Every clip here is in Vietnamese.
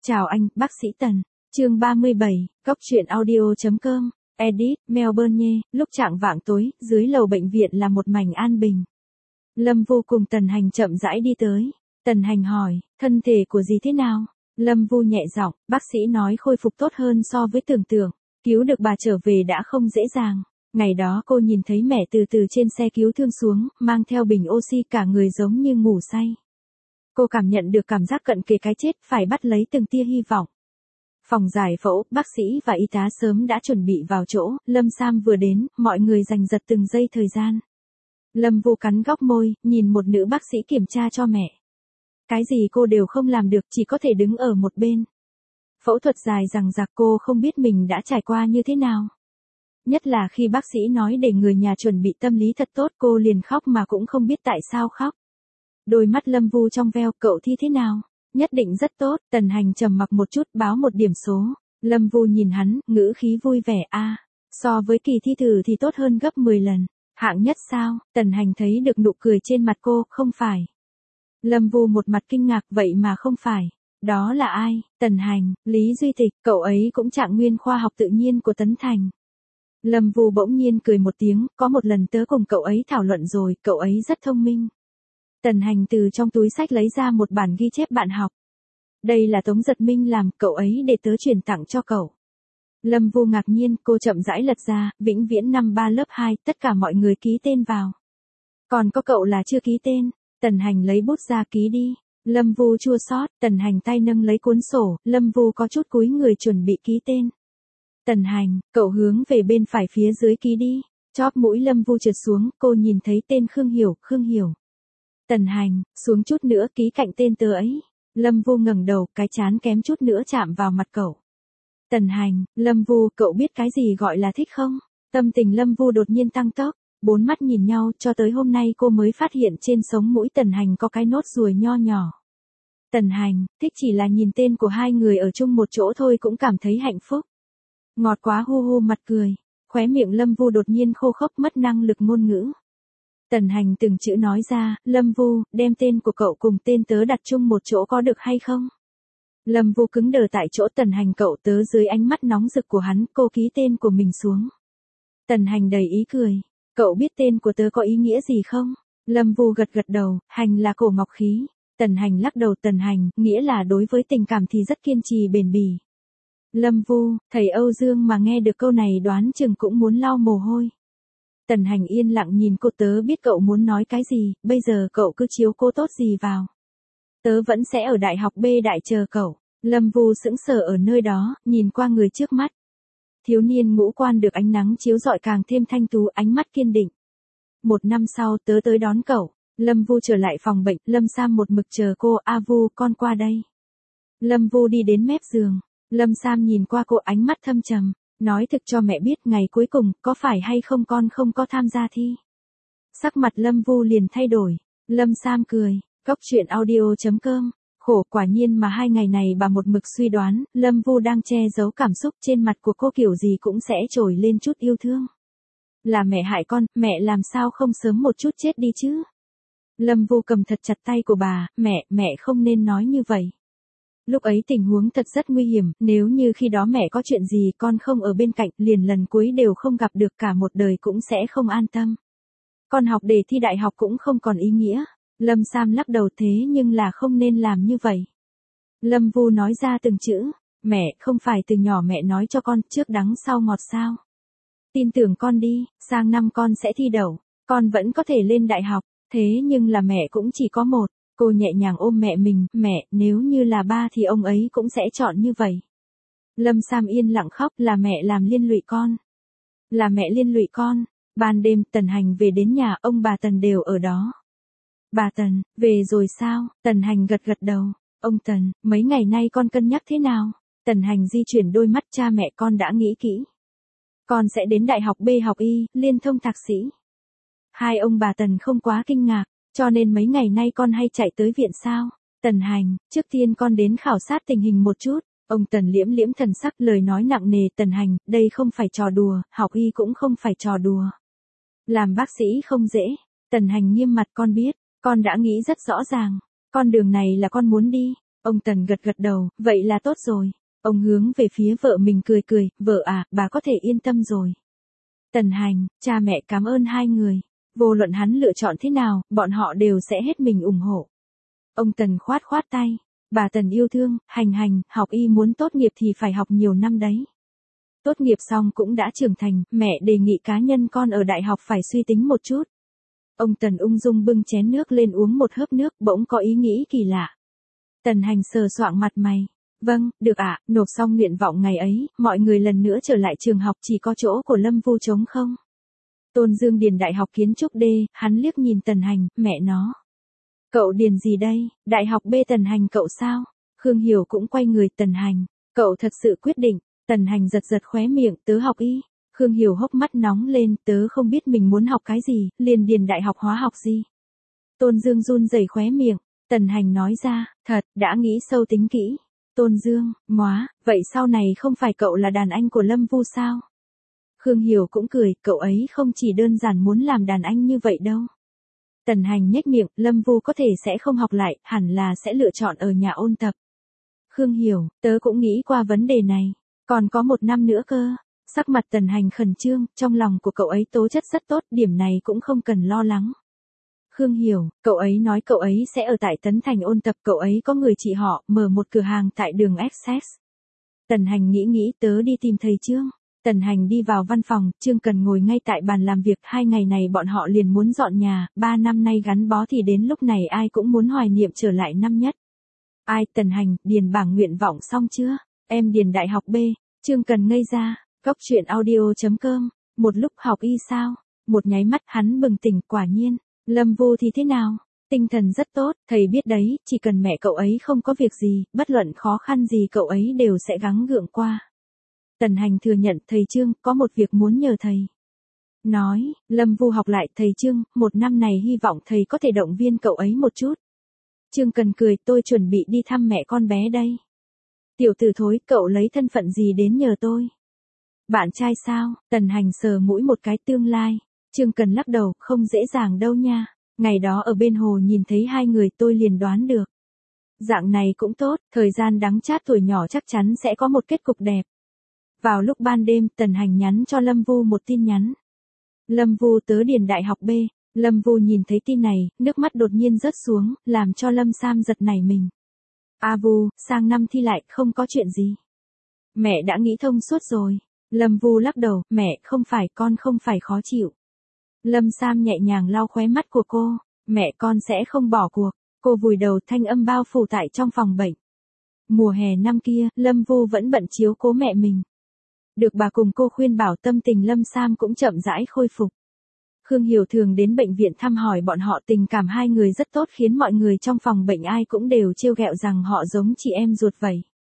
Chào anh, bác sĩ Tần. Chương 37, Cốc truyện audio.com. Edit, Melbourne. Lúc chạng vạng tối, dưới lầu bệnh viện là một mảnh an bình. Lâm Vu cùng Tần Hành chậm rãi đi tới. Tần Hành hỏi, thân thể của dì thế nào? Lâm Vu nhẹ giọng, bác sĩ nói khôi phục tốt hơn so với tưởng tượng. Cứu được bà trở về đã không dễ dàng. Ngày đó cô nhìn thấy mẹ từ từ trên xe cứu thương xuống, mang theo bình oxy, cả người giống như ngủ say. Cô cảm nhận được cảm giác cận kề cái chết, phải bắt lấy từng tia hy vọng. Phòng giải phẫu, bác sĩ và y tá sớm đã chuẩn bị vào chỗ, Lâm Sam vừa đến, mọi người giành giật từng giây thời gian. Lâm Vu cắn góc môi, nhìn một nữ bác sĩ kiểm tra cho mẹ. Cái gì cô đều không làm được, chỉ có thể đứng ở một bên. Phẫu thuật dài dằng dặc, cô không biết mình đã trải qua như thế nào. Nhất là khi bác sĩ nói để người nhà chuẩn bị tâm lý thật tốt, cô liền khóc mà cũng không biết tại sao khóc. Đôi mắt Lâm Vu trong veo, cậu thi thế nào? Nhất định rất tốt. Tần Hành trầm mặc một chút, báo một điểm số. Lâm Vu nhìn hắn, ngữ khí vui vẻ, so với kỳ thi thử thì tốt hơn gấp 10 lần. Hạng nhất sao? Tần Hành thấy được nụ cười trên mặt cô, không phải. Lâm Vu một mặt kinh ngạc, vậy mà không phải. Đó là ai? Tần Hành, Lý Duy Tịch, cậu ấy cũng trạng nguyên khoa học tự nhiên của Tấn Thành. Lâm Vu bỗng nhiên cười một tiếng, có một lần tớ cùng cậu ấy thảo luận rồi, cậu ấy rất thông minh. Tần Hành từ trong túi sách lấy ra một bản ghi chép bạn học. Đây là Tống Giật Minh làm, cậu ấy để tớ chuyển tặng cho cậu. Lâm Vu ngạc nhiên, cô chậm rãi lật ra, Vĩnh Viễn năm 3 lớp 2, tất cả mọi người ký tên vào. Còn có cậu là chưa ký tên. Tần Hành lấy bút ra ký đi. Lâm Vu chua xót, Tần Hành tay nâng lấy cuốn sổ, Lâm Vu có chút cúi người chuẩn bị ký tên. Tần Hành, cậu hướng về bên phải phía dưới ký đi. Chóp mũi Lâm Vu trượt xuống, cô nhìn thấy tên Khương Hiểu, Khương Hiểu. Tần Hành, xuống chút nữa ký cạnh tên tớ ấy. Lâm Vu ngẩng đầu, cái trán kém chút nữa chạm vào mặt cậu. Tần Hành, Lâm Vu, cậu biết cái gì gọi là thích không? Tâm tình Lâm Vu đột nhiên tăng tốc, bốn mắt nhìn nhau, cho tới hôm nay cô mới phát hiện trên sống mũi Tần Hành có cái nốt ruồi nho nhỏ. Tần Hành, thích chỉ là nhìn tên của hai người ở chung một chỗ thôi cũng cảm thấy hạnh phúc. Ngọt quá, hu hu mặt cười. Khóe miệng Lâm Vu đột nhiên khô khốc, mất năng lực ngôn ngữ. Tần Hành từng chữ nói ra, Lâm Vu, đem tên của cậu cùng tên tớ đặt chung một chỗ có được hay không? Lâm Vu cứng đờ tại chỗ. Tần Hành, cậu tớ. Dưới ánh mắt nóng rực của hắn, cô ký tên của mình xuống. Tần Hành đầy ý cười. Cậu biết tên của tớ có ý nghĩa gì không? Lâm Vu gật gật đầu, Hành là cổ ngọc khí. Tần Hành lắc đầu. Tần Hành, nghĩa là đối với tình cảm thì rất kiên trì bền bỉ. Lâm Vu, thầy Âu Dương mà nghe được câu này đoán chừng cũng muốn lau mồ hôi. Tần Hành yên lặng nhìn cô, tớ biết cậu muốn nói cái gì, bây giờ cậu cứ chiếu cố tốt gì vào. Tớ vẫn sẽ ở đại học B đại chờ cậu. Lâm Vu sững sờ ở nơi đó, nhìn qua người trước mắt. Thiếu niên ngũ quan được ánh nắng chiếu rọi càng thêm thanh tú, ánh mắt kiên định. 1 năm sau tớ tới đón cậu. Lâm Vu trở lại phòng bệnh, Lâm Sam một mực chờ cô. Vu, con qua đây. Lâm Vu đi đến mép giường. Lâm Sam nhìn qua cô, ánh mắt thâm trầm. Nói thực cho mẹ biết, ngày cuối cùng, có phải hay không con không có tham gia thi? Sắc mặt Lâm Vu liền thay đổi. Lâm Sam cười, Cốc truyện audio.com. Khổ, quả nhiên mà 2 ngày này bà một mực suy đoán, Lâm Vu đang che giấu cảm xúc, trên mặt của cô kiểu gì cũng sẽ trồi lên chút yêu thương. Là mẹ hại con, mẹ làm sao không sớm một chút chết đi chứ? Lâm Vu cầm thật chặt tay của bà, mẹ không nên nói như vậy. Lúc ấy tình huống thật rất nguy hiểm, nếu như khi đó mẹ có chuyện gì con không ở bên cạnh, liền lần cuối đều không gặp được, cả một đời cũng sẽ không an tâm. Con học để thi đại học cũng không còn ý nghĩa. Lâm Sam lắc đầu, thế nhưng là không nên làm như vậy. Lâm Vu nói ra từng chữ, mẹ, không phải từ nhỏ mẹ nói cho con, trước đắng sau ngọt sao. Tin tưởng con đi, sang năm con sẽ thi đậu, con vẫn có thể lên đại học, thế nhưng là mẹ cũng chỉ có một. Cô nhẹ nhàng ôm mẹ mình, mẹ, nếu như là ba thì ông ấy cũng sẽ chọn như vậy. Lâm Sam yên lặng khóc, là mẹ làm liên lụy con. Là mẹ liên lụy con. Ban đêm, Tần Hành về đến nhà, ông bà Tần đều ở đó. Bà Tần, về rồi sao? Tần Hành gật gật đầu. Ông Tần, mấy ngày nay con cân nhắc thế nào? Tần Hành di chuyển đôi mắt, cha mẹ con đã nghĩ kỹ. Con sẽ đến đại học B học y, liên thông thạc sĩ. Hai ông bà Tần không quá kinh ngạc. Cho nên mấy ngày nay con hay chạy tới viện sao? Tần Hành, trước tiên con đến khảo sát tình hình một chút. Ông Tần liễm liễm thần sắc, lời nói nặng nề. Tần Hành, đây không phải trò đùa, học y cũng không phải trò đùa. Làm bác sĩ không dễ. Tần Hành nghiêm mặt, con biết, con đã nghĩ rất rõ ràng. Con đường này là con muốn đi. Ông Tần gật gật đầu, vậy là tốt rồi. Ông hướng về phía vợ mình cười cười, vợ à, bà có thể yên tâm rồi. Tần Hành, cha mẹ cảm ơn hai người. Vô luận hắn lựa chọn thế nào, bọn họ đều sẽ hết mình ủng hộ. Ông Tần khoát khoát tay. Bà Tần yêu thương, Hành, học y muốn tốt nghiệp thì phải học nhiều năm đấy. Tốt nghiệp xong cũng đã trưởng thành, mẹ đề nghị cá nhân con ở đại học phải suy tính một chút. Ông Tần ung dung bưng chén nước lên uống một hớp nước, bỗng có ý nghĩ kỳ lạ. Tần Hành sờ soạng mặt mày. Vâng, được ạ, nộp xong nguyện vọng ngày ấy, mọi người lần nữa trở lại trường học, chỉ có chỗ của Lâm Vu trống không. Tôn Dương điền đại học kiến trúc D, hắn liếc nhìn Tần Hành, mẹ nó. Cậu điền gì đây, đại học B Tần Hành cậu sao? Khương Hiểu cũng quay người, Tần Hành, cậu thật sự quyết định. Tần Hành giật giật khóe miệng, tớ học y. Khương Hiểu hốc mắt nóng lên, tớ không biết mình muốn học cái gì, liền điền đại học hóa học gì. Tôn Dương run rẩy khóe miệng, Tần Hành nói ra, thật, đã nghĩ sâu tính kỹ. Tôn Dương, móa, vậy sau này không phải cậu là đàn anh của Lâm Vu sao? Khương Hiểu cũng cười, cậu ấy không chỉ đơn giản muốn làm đàn anh như vậy đâu. Tần Hành nhếch miệng, Lâm Vu có thể sẽ không học lại, hẳn là sẽ lựa chọn ở nhà ôn tập. Khương Hiểu, tớ cũng nghĩ qua vấn đề này, còn có 1 năm nữa cơ. Sắc mặt Tần Hành khẩn trương, trong lòng của cậu ấy tố chất rất tốt, điểm này cũng không cần lo lắng. Khương Hiểu, cậu ấy nói cậu ấy sẽ ở tại Tấn Thành ôn tập, cậu ấy có người chị họ, mở một cửa hàng tại đường Essex. Tần Hành nghĩ tớ đi tìm thầy Trương. Tần Hành đi vào văn phòng, Trương Cần ngồi ngay tại bàn làm việc, 2 ngày này bọn họ liền muốn dọn nhà, 3 năm nay gắn bó thì đến lúc này ai cũng muốn hoài niệm trở lại năm nhất. Ai, Tần Hành, điền bảng nguyện vọng xong chưa? Em điền đại học B, Trương Cần ngây ra, Góc Chuyện Audio.com, một lúc học y sao? Một nháy mắt hắn bừng tỉnh, quả nhiên, Lâm Vu thì thế nào? Tinh thần rất tốt, thầy biết đấy, chỉ cần mẹ cậu ấy không có việc gì, bất luận khó khăn gì cậu ấy đều sẽ gắng gượng qua. Tần Hành thừa nhận, thầy Trương, có một việc muốn nhờ thầy. Nói, Lâm Vu học lại, thầy Trương, 1 năm này hy vọng thầy có thể động viên cậu ấy một chút. Trương Cần cười, tôi chuẩn bị đi thăm mẹ con bé đây. Tiểu tử thối, cậu lấy thân phận gì đến nhờ tôi? Bạn trai sao? Tần Hành sờ mũi một cái, tương lai. Trương Cần lắc đầu, không dễ dàng đâu nha. Ngày đó ở bên hồ nhìn thấy 2 người tôi liền đoán được. Dạng này cũng tốt, thời gian đắng chát tuổi nhỏ chắc chắn sẽ có một kết cục đẹp. Vào lúc ban đêm, Tần Hành nhắn cho Lâm Vu một tin nhắn. Lâm Vu, tớ điền đại học B. Lâm Vu nhìn thấy tin này, nước mắt đột nhiên rớt xuống, làm cho Lâm Sam giật nảy mình. A Vu, sang năm thi lại, không có chuyện gì. Mẹ đã nghĩ thông suốt rồi. Lâm Vu lắc đầu, mẹ, không phải, con không phải khó chịu. Lâm Sam nhẹ nhàng lau khóe mắt của cô, mẹ con sẽ không bỏ cuộc. Cô vùi đầu, thanh âm bao phủ tại trong phòng bệnh. Mùa hè năm kia, Lâm Vu vẫn bận chiếu cố mẹ mình. Được bà cùng cô khuyên bảo, tâm tình Lâm Sam cũng chậm rãi khôi phục. Khương Hiểu thường đến bệnh viện thăm hỏi bọn họ, tình cảm 2 người rất tốt khiến mọi người trong phòng bệnh ai cũng đều trêu ghẹo rằng họ giống chị em ruột vậy.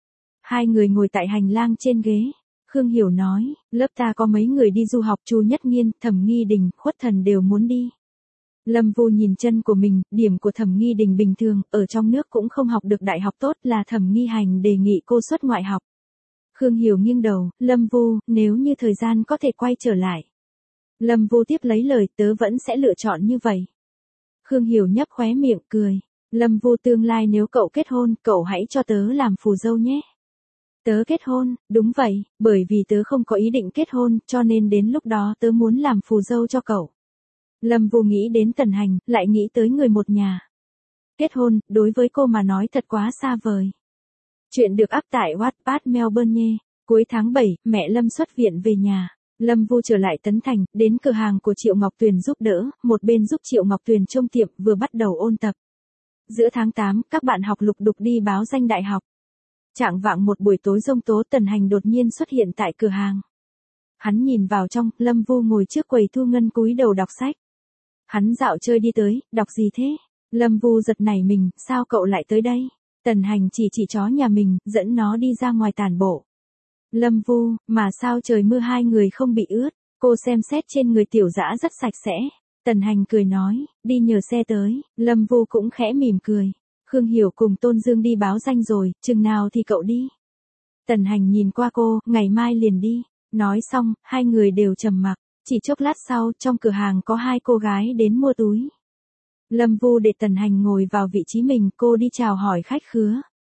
2 người ngồi tại hành lang trên ghế. Khương Hiểu nói, lớp ta có mấy người đi du học, Chu Nhất Nghiên, Thẩm Nghi Đình, Khuất Thần đều muốn đi. Lâm Vu nhìn chân của mình, điểm của Thẩm Nghi Đình bình thường, ở trong nước cũng không học được đại học tốt, là Thẩm Nghi Hành đề nghị cô xuất ngoại học. Khương Hiểu nghiêng đầu, Lâm Vu, nếu như thời gian có thể quay trở lại. Lâm Vu tiếp lấy lời, tớ vẫn sẽ lựa chọn như vậy. Khương Hiểu nhấp khóe miệng, cười. Lâm Vu, tương lai nếu cậu kết hôn, cậu hãy cho tớ làm phù dâu nhé. Tớ kết hôn, đúng vậy, bởi vì tớ không có ý định kết hôn, cho nên đến lúc đó tớ muốn làm phù dâu cho cậu. Lâm Vu nghĩ đến Tần Hành, lại nghĩ tới người một nhà. Kết hôn, đối với cô mà nói thật quá xa vời. Chuyện được up tại Wattpad Melbourne. Cuối tháng 7, mẹ Lâm xuất viện về nhà. Lâm Vu trở lại Tấn Thành, đến cửa hàng của Triệu Ngọc Tuyền giúp đỡ, một bên giúp Triệu Ngọc Tuyền trông tiệm, vừa bắt đầu ôn tập. Giữa tháng 8, các bạn học lục đục đi báo danh đại học. Chạng vạng một buổi tối giông tố, Tần Hành đột nhiên xuất hiện tại cửa hàng. Hắn nhìn vào trong, Lâm Vu ngồi trước quầy thu ngân cúi đầu đọc sách. Hắn dạo chơi đi tới, đọc gì thế? Lâm Vu giật nảy mình, sao cậu lại tới đây? Tần Hành chỉ chó nhà mình, dẫn nó đi ra ngoài tản bộ. Lâm Vu, mà sao trời mưa 2 người không bị ướt? Cô xem xét trên người tiểu dã rất sạch sẽ. Tần Hành cười nói, đi nhờ xe tới. Lâm Vu cũng khẽ mỉm cười. Khương Hiểu cùng Tôn Dương đi báo danh rồi, chừng nào thì cậu đi? Tần Hành nhìn qua cô, ngày mai liền đi. Nói xong, 2 người đều trầm mặc. Chỉ chốc lát sau, trong cửa hàng có 2 cô gái đến mua túi. Lâm Vu để Tần Hành ngồi vào vị trí mình, cô đi chào hỏi khách khứa.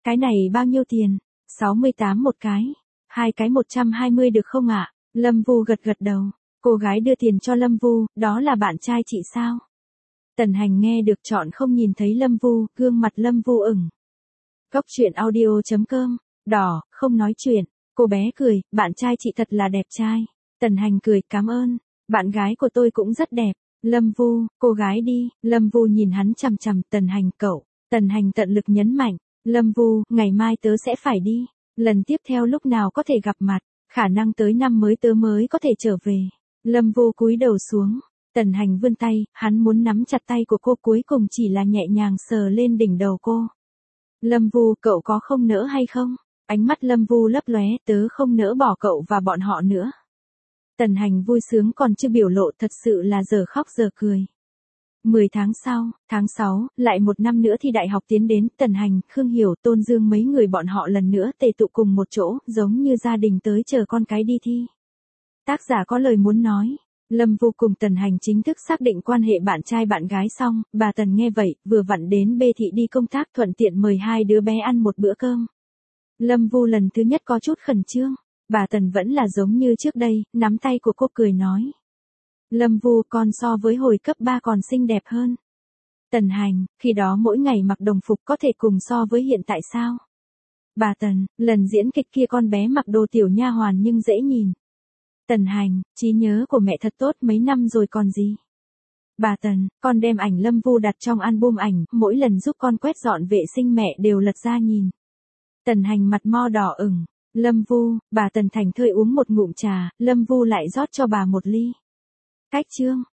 Cái này bao nhiêu tiền? 68 một cái. Hai cái 120 được không ạ? Lâm Vu gật gật đầu. Cô gái đưa tiền cho Lâm Vu, đó là bạn trai chị sao? Tần Hành nghe được chọn không nhìn thấy Lâm Vu, gương mặt Lâm Vu ửng. Cốc truyện audio.com, đỏ, không nói chuyện. Cô bé cười, bạn trai chị thật là đẹp trai. Tần Hành cười, cảm ơn. Bạn gái của tôi cũng rất đẹp. Lâm Vu, cô gái đi. Lâm Vu nhìn hắn chằm chằm, Tần Hành cậu. Tần Hành tận lực nhấn mạnh. Lâm Vu, ngày mai tớ sẽ phải đi. Lần tiếp theo lúc nào có thể gặp mặt, khả năng tới năm mới tớ mới có thể trở về. Lâm Vu cúi đầu xuống. Tần Hành vươn tay, hắn muốn nắm chặt tay của cô, cuối cùng chỉ là nhẹ nhàng sờ lên đỉnh đầu cô. Lâm Vu, cậu có không nỡ hay không? Ánh mắt Lâm Vu lấp lóe, tớ không nỡ bỏ cậu và bọn họ nữa. Tần Hành vui sướng còn chưa biểu lộ, thật sự là giờ khóc giờ cười. 10 tháng sau, tháng 6, lại một năm nữa thì đại học tiến đến, Tần Hành, Khương Hiểu, Tôn Dương mấy người bọn họ lần nữa tề tụ cùng một chỗ, giống như gia đình tới chờ con cái đi thi. Tác giả có lời muốn nói. Lâm Vu cùng Tần Hành chính thức xác định quan hệ bạn trai bạn gái xong, bà Tần nghe vậy, vừa vặn đến Bê Thị đi công tác, thuận tiện mời hai đứa bé ăn một bữa cơm. Lâm Vu lần thứ nhất có chút khẩn trương, bà Tần vẫn là giống như trước đây, nắm tay của cô cười nói. Lâm Vu, con so với hồi cấp 3 còn xinh đẹp hơn. Tần Hành, khi đó mỗi ngày mặc đồng phục có thể cùng so với hiện tại sao? Bà Tần, lần diễn kịch kia con bé mặc đồ tiểu nha hoàn nhưng dễ nhìn. Tần Hành, trí nhớ của mẹ thật tốt, mấy năm rồi còn gì. Bà Tần, con đem ảnh Lâm Vu đặt trong album ảnh, mỗi lần giúp con quét dọn vệ sinh mẹ đều lật ra nhìn. Tần Hành mặt mo đỏ ửng. Lâm Vu, bà Tần thành thơi uống một ngụm trà, Lâm Vu lại rót cho bà một ly. Cách chương.